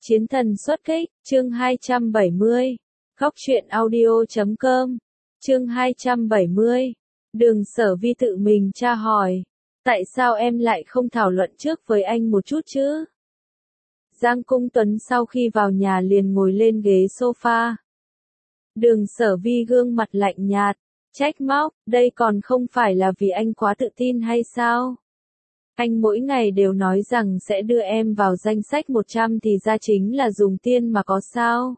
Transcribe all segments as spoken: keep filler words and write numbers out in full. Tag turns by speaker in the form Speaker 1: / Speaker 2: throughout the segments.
Speaker 1: Chiến thần xuất kích, chương hai trăm bảy mươi. Góc truyện audio chấm com. Chương hai trăm bảy mươi. Đường Sở Vi tự mình tra hỏi. Tại sao em lại không thảo luận trước với anh một chút chứ? Giang Cung Tuấn sau khi vào nhà liền ngồi lên ghế sofa. Đường Sở Vi gương mặt lạnh nhạt, trách móc, đây còn không phải là vì anh quá tự tin hay sao? Anh mỗi ngày đều nói rằng sẽ đưa em vào danh sách một trăm thì ra chính là dùng tiền mà có sao?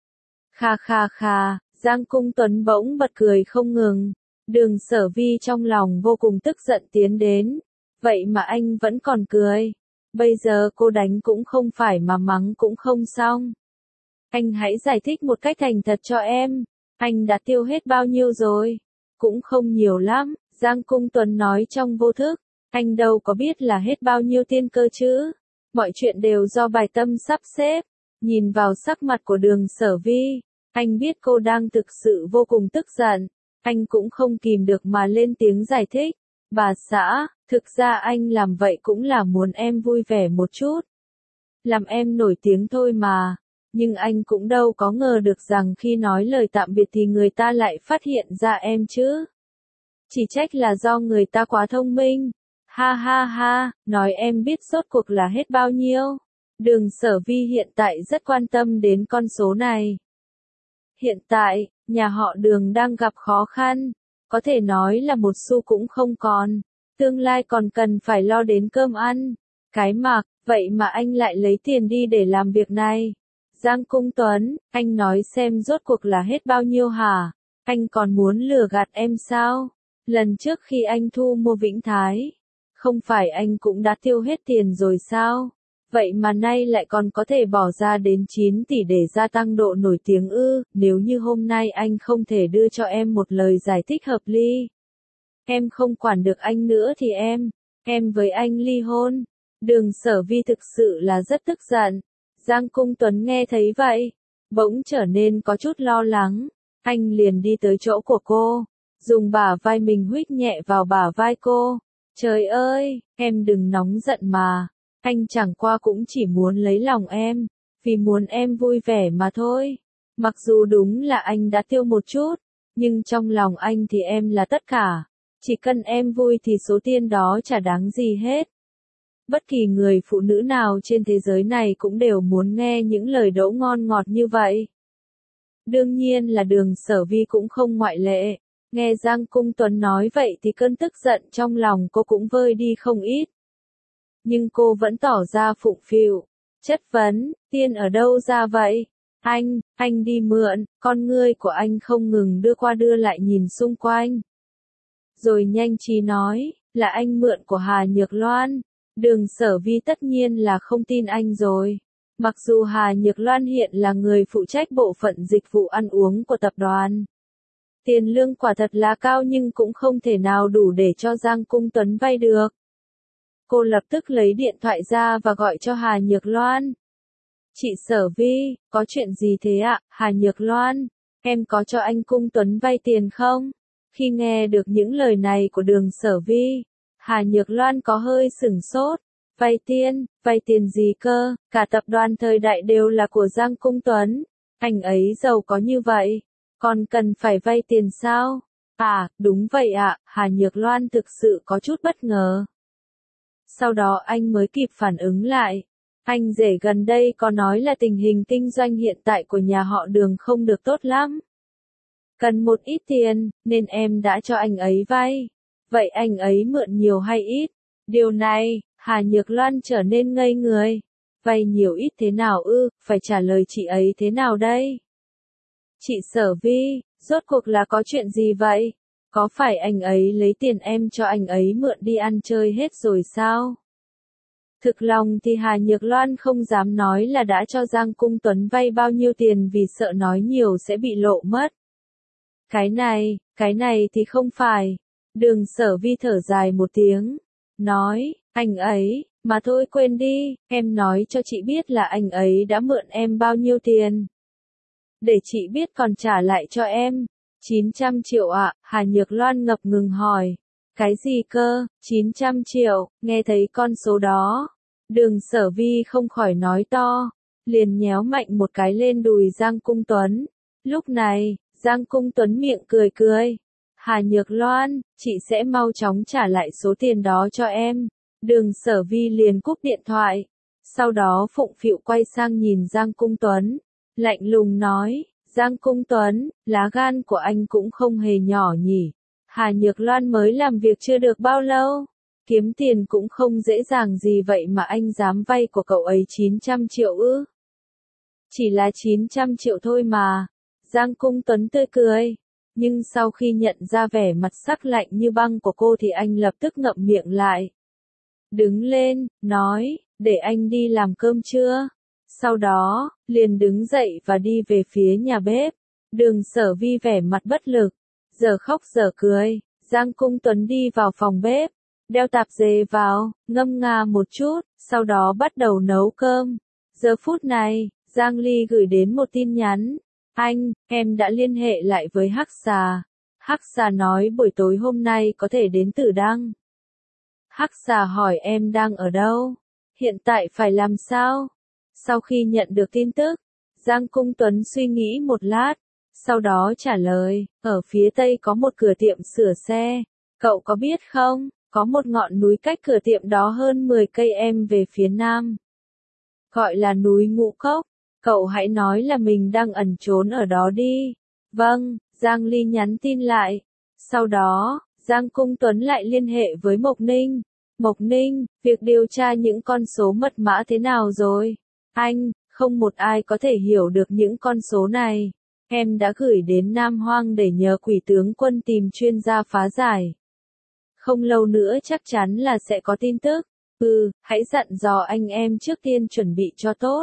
Speaker 1: Kha kha kha, Giang Cung Tuấn bỗng bật cười không ngừng. Đường Sở Vi trong lòng vô cùng tức giận tiến đến. Vậy mà anh vẫn còn cười. Bây giờ cô đánh cũng không phải mà mắng cũng không xong. Anh hãy giải thích một cách thành thật cho em. Anh đã tiêu hết bao nhiêu rồi? Cũng không nhiều lắm, Giang Cung Tuấn nói trong vô thức. Anh đâu có biết là hết bao nhiêu tiền cơ chứ. Mọi chuyện đều do bài tâm sắp xếp. Nhìn vào sắc mặt của Đường Sở Vi, anh biết cô đang thực sự vô cùng tức giận. Anh cũng không kìm được mà lên tiếng giải thích. Bà xã, thực ra anh làm vậy cũng là muốn em vui vẻ một chút. Làm em nổi tiếng thôi mà. Nhưng anh cũng đâu có ngờ được rằng khi nói lời tạm biệt thì người ta lại phát hiện ra em chứ. Chỉ trách là do người ta quá thông minh. Ha ha ha, nói em biết rốt cuộc là hết bao nhiêu. Đường Sở Vi hiện tại rất quan tâm đến con số này. Hiện tại, nhà họ Đường đang gặp khó khăn. Có thể nói là một xu cũng không còn. Tương lai còn cần phải lo đến cơm ăn. Cái mặc, vậy mà anh lại lấy tiền đi để làm việc này. Giang Cung Tuấn, anh nói xem rốt cuộc là hết bao nhiêu hả? Anh còn muốn lừa gạt em sao? Lần trước khi anh thu mua Vĩnh Thái, không phải anh cũng đã tiêu hết tiền rồi sao? Vậy mà nay lại còn có thể bỏ ra đến chín tỷ để gia tăng độ nổi tiếng ư? Nếu như hôm nay anh không thể đưa cho em một lời giải thích hợp lý, em không quản được anh nữa thì em, em với anh ly hôn. Đường Sở Vi thực sự là rất tức giận. Giang Cung Tuấn nghe thấy vậy, bỗng trở nên có chút lo lắng. Anh liền đi tới chỗ của cô, dùng bả vai mình huých nhẹ vào bả vai cô. Trời ơi, em đừng nóng giận mà. Anh chẳng qua cũng chỉ muốn lấy lòng em, vì muốn em vui vẻ mà thôi. Mặc dù đúng là anh đã tiêu một chút, nhưng trong lòng anh thì em là tất cả. Chỉ cần em vui thì số tiền đó chả đáng gì hết. Bất kỳ người phụ nữ nào trên thế giới này cũng đều muốn nghe những lời đỗ ngon ngọt như vậy. Đương nhiên là Đường Sở Vi cũng không ngoại lệ. Nghe Giang Cung Tuấn nói vậy thì cơn tức giận trong lòng cô cũng vơi đi không ít. Nhưng cô vẫn tỏ ra phụng phịu, chất vấn, tiền ở đâu ra vậy? Anh, anh đi mượn, con ngươi của anh không ngừng đưa qua đưa lại nhìn xung quanh. Rồi nhanh trí nói, là anh mượn của Hà Nhược Loan. Đường Sở Vi tất nhiên là không tin anh rồi. Mặc dù Hà Nhược Loan hiện là người phụ trách bộ phận dịch vụ ăn uống của tập đoàn. Tiền lương quả thật là cao nhưng cũng không thể nào đủ để cho Giang Cung Tuấn vay được. Cô lập tức lấy điện thoại ra và gọi cho Hà Nhược Loan. Chị Sở Vi, có chuyện gì thế ạ? Hà Nhược Loan, em có cho anh Cung Tuấn vay tiền không? Khi nghe được những lời này của Đường Sở Vi, Hà Nhược Loan có hơi sửng sốt. Vay tiền, vay tiền gì cơ? Cả tập đoàn Thời Đại đều là của Giang Cung Tuấn. Anh ấy giàu có như vậy, còn cần phải vay tiền sao? À, đúng vậy ạ, Hà Nhược Loan thực sự có chút bất ngờ. Sau đó anh mới kịp phản ứng lại. Anh rể gần đây có nói là tình hình kinh doanh hiện tại của nhà họ Đường không được tốt lắm. Cần một ít tiền, nên em đã cho anh ấy vay. Vậy anh ấy mượn nhiều hay ít? Điều này, Hà Nhược Loan trở nên ngây người. Vay nhiều ít thế nào ư, phải trả lời chị ấy thế nào đây? Chị Sở Vi, rốt cuộc là có chuyện gì vậy? Có phải anh ấy lấy tiền em cho anh ấy mượn đi ăn chơi hết rồi sao? Thực lòng thì Hà Nhược Loan không dám nói là đã cho Giang Cung Tuấn vay bao nhiêu tiền vì sợ nói nhiều sẽ bị lộ mất. Cái này, cái này thì không phải. Đường Sở Vi thở dài một tiếng, nói, anh ấy, mà thôi quên đi, em nói cho chị biết là anh ấy đã mượn em bao nhiêu tiền. Để chị biết còn trả lại cho em. chín trăm triệu ạ, à? Hà Nhược Loan ngập ngừng hỏi. Cái gì cơ, chín trăm triệu, nghe thấy con số đó. Đường Sở Vi không khỏi nói to. liền nhéo mạnh một cái lên đùi Giang Cung Tuấn. Lúc này, Giang Cung Tuấn miệng cười cười. Hà Nhược Loan, chị sẽ mau chóng trả lại số tiền đó cho em. Đường Sở Vi liền cúp điện thoại. Sau đó phụng phịu quay sang nhìn Giang Cung Tuấn. Lạnh lùng nói, Giang Cung Tuấn, lá gan của anh cũng không hề nhỏ nhỉ. Hà Nhược Loan mới làm việc chưa được bao lâu. Kiếm tiền cũng không dễ dàng gì vậy mà anh dám vay của cậu ấy chín trăm triệu ư. Chỉ là chín trăm triệu thôi mà. Giang Cung Tuấn tươi cười. Nhưng sau khi nhận ra vẻ mặt sắc lạnh như băng của cô thì anh lập tức ngậm miệng lại. Đứng lên, nói, để anh đi làm cơm trưa. Sau đó, liền đứng dậy và đi về phía nhà bếp. Đường Sở Vi vẻ mặt bất lực. Giờ khóc giờ cười, Giang Cung Tuấn đi vào phòng bếp. Đeo tạp dề vào, ngâm nga một chút, sau đó bắt đầu nấu cơm. Giờ phút này, Giang Ly gửi đến một tin nhắn. Anh, em đã liên hệ lại với Hắc Xà. Hắc Xà nói buổi tối hôm nay có thể đến Tử Đăng. Hắc Xà hỏi em đang ở đâu? Hiện tại phải làm sao? Sau khi nhận được tin tức, Giang Cung Tuấn suy nghĩ một lát. Sau đó trả lời, ở phía tây có một cửa tiệm sửa xe. Cậu có biết không? Có một ngọn núi cách cửa tiệm đó hơn mười cây em về phía nam. Gọi là núi Ngũ Cốc. Cậu hãy nói là mình đang ẩn trốn ở đó đi. Vâng, Giang Ly nhắn tin lại. Sau đó, Giang Cung Tuấn lại liên hệ với Mộc Ninh. Mộc Ninh, việc điều tra những con số mật mã thế nào rồi? Anh, không một ai có thể hiểu được những con số này. Em đã gửi đến Nam Hoang để nhờ Quỷ tướng quân tìm chuyên gia phá giải. Không lâu nữa chắc chắn là sẽ có tin tức. Ừ, hãy dặn dò anh em trước tiên chuẩn bị cho tốt.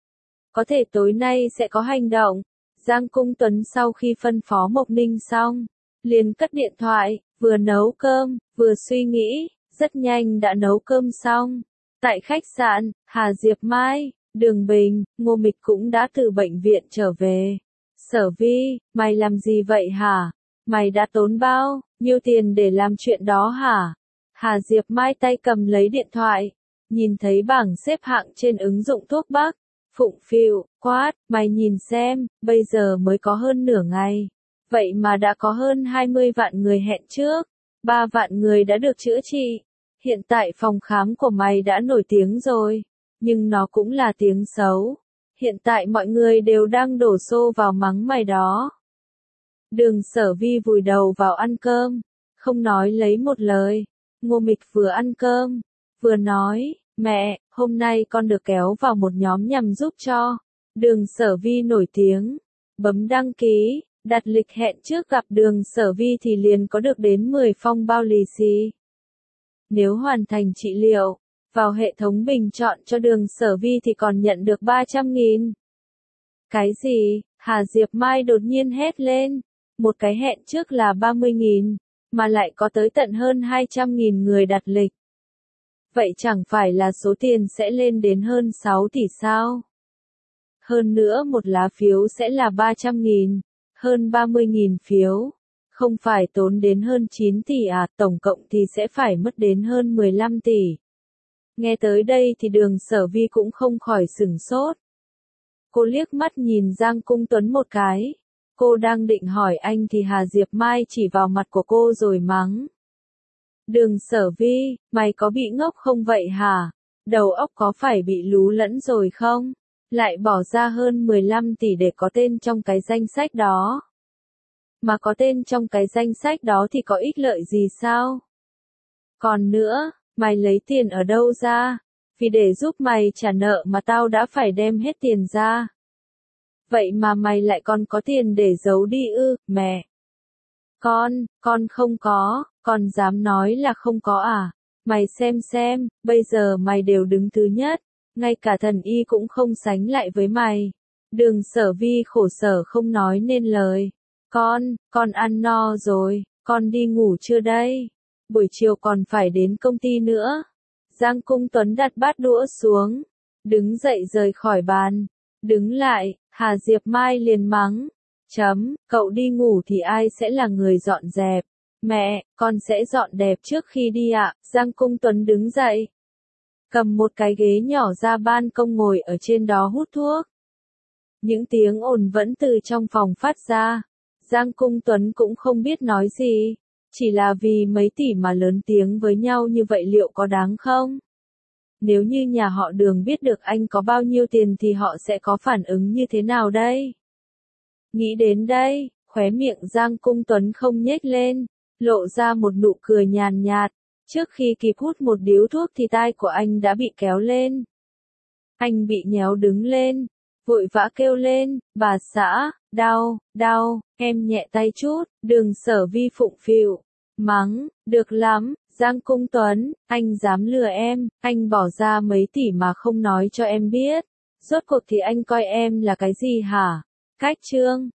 Speaker 1: Có thể tối nay sẽ có hành động. Giang Cung Tuấn sau khi phân phó Mộc Ninh xong, liền cất điện thoại, vừa nấu cơm, vừa suy nghĩ, rất nhanh đã nấu cơm xong. Tại khách sạn, Hà Diệp Mai, Đường Bình, Ngô Mịch cũng đã từ bệnh viện trở về. Sở Vi, mày làm gì vậy hả? Mày đã tốn bao nhiêu tiền để làm chuyện đó hả? Hà Diệp Mai tay cầm lấy điện thoại, nhìn thấy bảng xếp hạng trên ứng dụng thuốc bắc. Phụng phịu, quát, mày nhìn xem, bây giờ mới có hơn nửa ngày. Vậy mà đã có hơn hai mươi vạn người hẹn trước. ba vạn người đã được chữa trị. Hiện tại phòng khám của mày đã nổi tiếng rồi. Nhưng nó cũng là tiếng xấu. Hiện tại mọi người đều đang đổ xô vào mắng mày đó. Đường Sở Vi vùi đầu vào ăn cơm. Không nói lấy một lời. Ngô Mịch vừa ăn cơm, vừa nói, mẹ, hôm nay con được kéo vào một nhóm nhằm giúp cho Đường Sở Vi nổi tiếng. Bấm đăng ký, đặt lịch hẹn trước gặp Đường Sở Vi thì liền có được đến mười phong bao lì xì. Nếu hoàn thành trị liệu, vào hệ thống bình chọn cho Đường Sở Vi thì còn nhận được ba trăm nghìn. Cái gì? Hà Diệp Mai đột nhiên hét lên. Một cái hẹn trước là ba mươi nghìn, mà lại có tới tận hơn hai trăm nghìn người đặt lịch. Vậy chẳng phải là số tiền sẽ lên đến hơn sáu tỷ sao? Hơn nữa một lá phiếu sẽ là ba trăm nghìn, hơn ba mươi nghìn phiếu. Không phải tốn đến hơn chín tỷ à, tổng cộng thì sẽ phải mất đến hơn mười lăm tỷ. Nghe tới đây thì Đường Sở Vi cũng không khỏi sửng sốt. Cô liếc mắt nhìn Giang Cung Tuấn một cái. Cô đang định hỏi anh thì Hà Diệp Mai chỉ vào mặt của cô rồi mắng. Đường Sở Vi, mày có bị ngốc không vậy hả? Đầu óc có phải bị lú lẫn rồi không? Lại bỏ ra hơn mười lăm tỷ để có tên trong cái danh sách đó. Mà có tên trong cái danh sách đó thì có ích lợi gì sao? Còn nữa, mày lấy tiền ở đâu ra? Vì để giúp mày trả nợ mà tao đã phải đem hết tiền ra. Vậy mà mày lại còn có tiền để giấu đi ư, mẹ? Con, con không có, con dám nói là không có à? Mày xem xem, bây giờ mày đều đứng thứ nhất, ngay cả thần y cũng không sánh lại với mày. Đường Sở Vi khổ sở không nói nên lời. Con, con ăn no rồi, con đi ngủ chưa đây? Buổi chiều còn phải đến công ty nữa. Giang Cung Tuấn đặt bát đũa xuống, đứng dậy rời khỏi bàn. Đứng lại, Hà Diệp Mai liền mắng. Chấm, cậu đi ngủ thì ai sẽ là người dọn dẹp? Mẹ, con sẽ dọn đẹp trước khi đi ạ. Giang Cung Tuấn đứng dậy. cầm một cái ghế nhỏ ra ban công ngồi ở trên đó hút thuốc. Những tiếng ồn vẫn từ trong phòng phát ra. Giang Cung Tuấn cũng không biết nói gì, chỉ là vì mấy tỷ mà lớn tiếng với nhau như vậy liệu có đáng không? Nếu như nhà họ Đường biết được anh có bao nhiêu tiền thì họ sẽ có phản ứng như thế nào đây? Nghĩ đến đây, khóe miệng Giang Cung Tuấn không nhếch lên, lộ ra một nụ cười nhàn nhạt. Trước khi kịp hút một điếu thuốc thì tai của anh đã bị kéo lên. Anh bị nhéo đứng lên, vội vã kêu lên, bà xã, đau, đau, em nhẹ tay chút, Đường Sở Vi phụng phịu, mắng, được lắm, Giang Cung Tuấn, anh dám lừa em, anh bỏ ra mấy tỷ mà không nói cho em biết, rốt cuộc thì anh coi em là cái gì hả? Cách chương